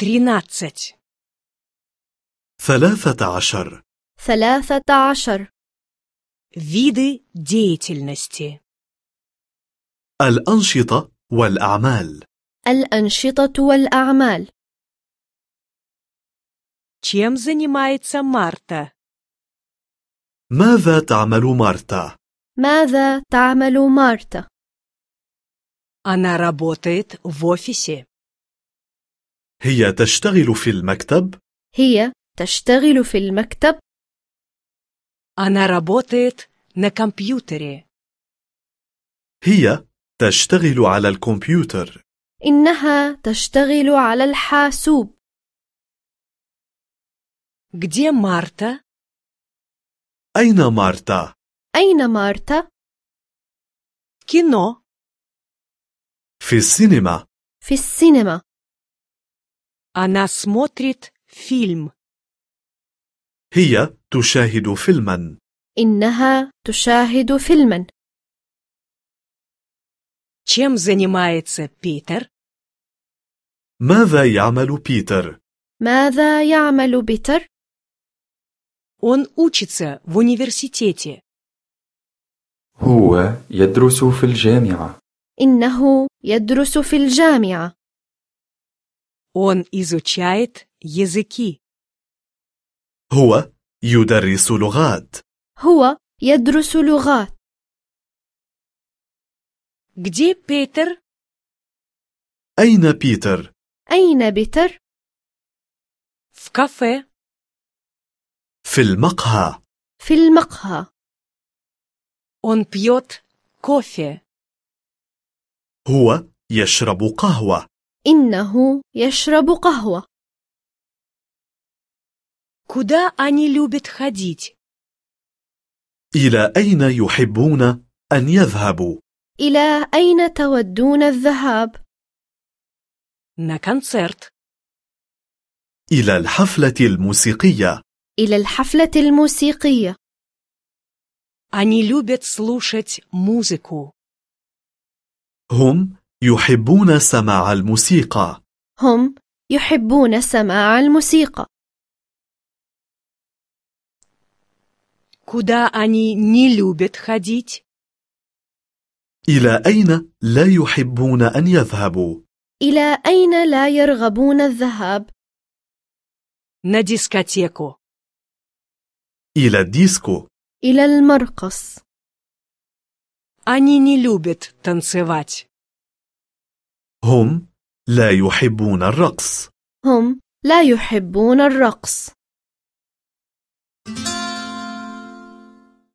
13. 13. 13. Виды деятельности. الأنشطة والأعمال. الأنشطة والأعمال. Чем занимается Марта? ماذا تعمل مارتا؟ ماذا تعمل مارتا؟ Она работает в офисе. هي تشتغل في المكتب. هي تشتغل في المكتب. Она работает на компьютере. هي تشتغل على الكمبيوتر. إنها تشتغل على الحاسوب. Где Марта? أين مارتا؟ أين مارتا؟ Кино. في السينما. في السينما. Она смотрит фильм. هي تشاهد فيلما. إنها تشاهد فيلما. Чем занимается Питер? ماذا يعمل بيتر؟ ماذا يعمل بيتر؟ Он учится в университете. هو يدرس في الجامعة. إنه يدرس في الجامعة. Он изучает языки. هو يدرس لغات. هو يدرس لغات. Где Питер? أين بيتر؟ أين بيتر؟ В кафе. في المقهى. في المقهى. Он пьет кофе. هو يشرب قهوة. إنه يشرب قهوة. Куда они любят ходить? إلى أين يحبون أن يذهبوا؟ إلى أين تودون الذهاب؟ На концерт. إلى الحفلة الموسيقية. إلى الحفلة الموسيقية. Они любят слушать музыку. هم يحبون سماع الموسيقى. هم يحبون سماع الموسيقى. Куда они не любят ходить? إلى أين لا يحبون أن يذهبوا؟ إلى أين لا يرغبون الذهاب؟ На дискотеку. إلى الديسكو. إلى المرقص. Они не любят танцевать. هم لا يحبون الرقص. هم لا يحبون الرقص.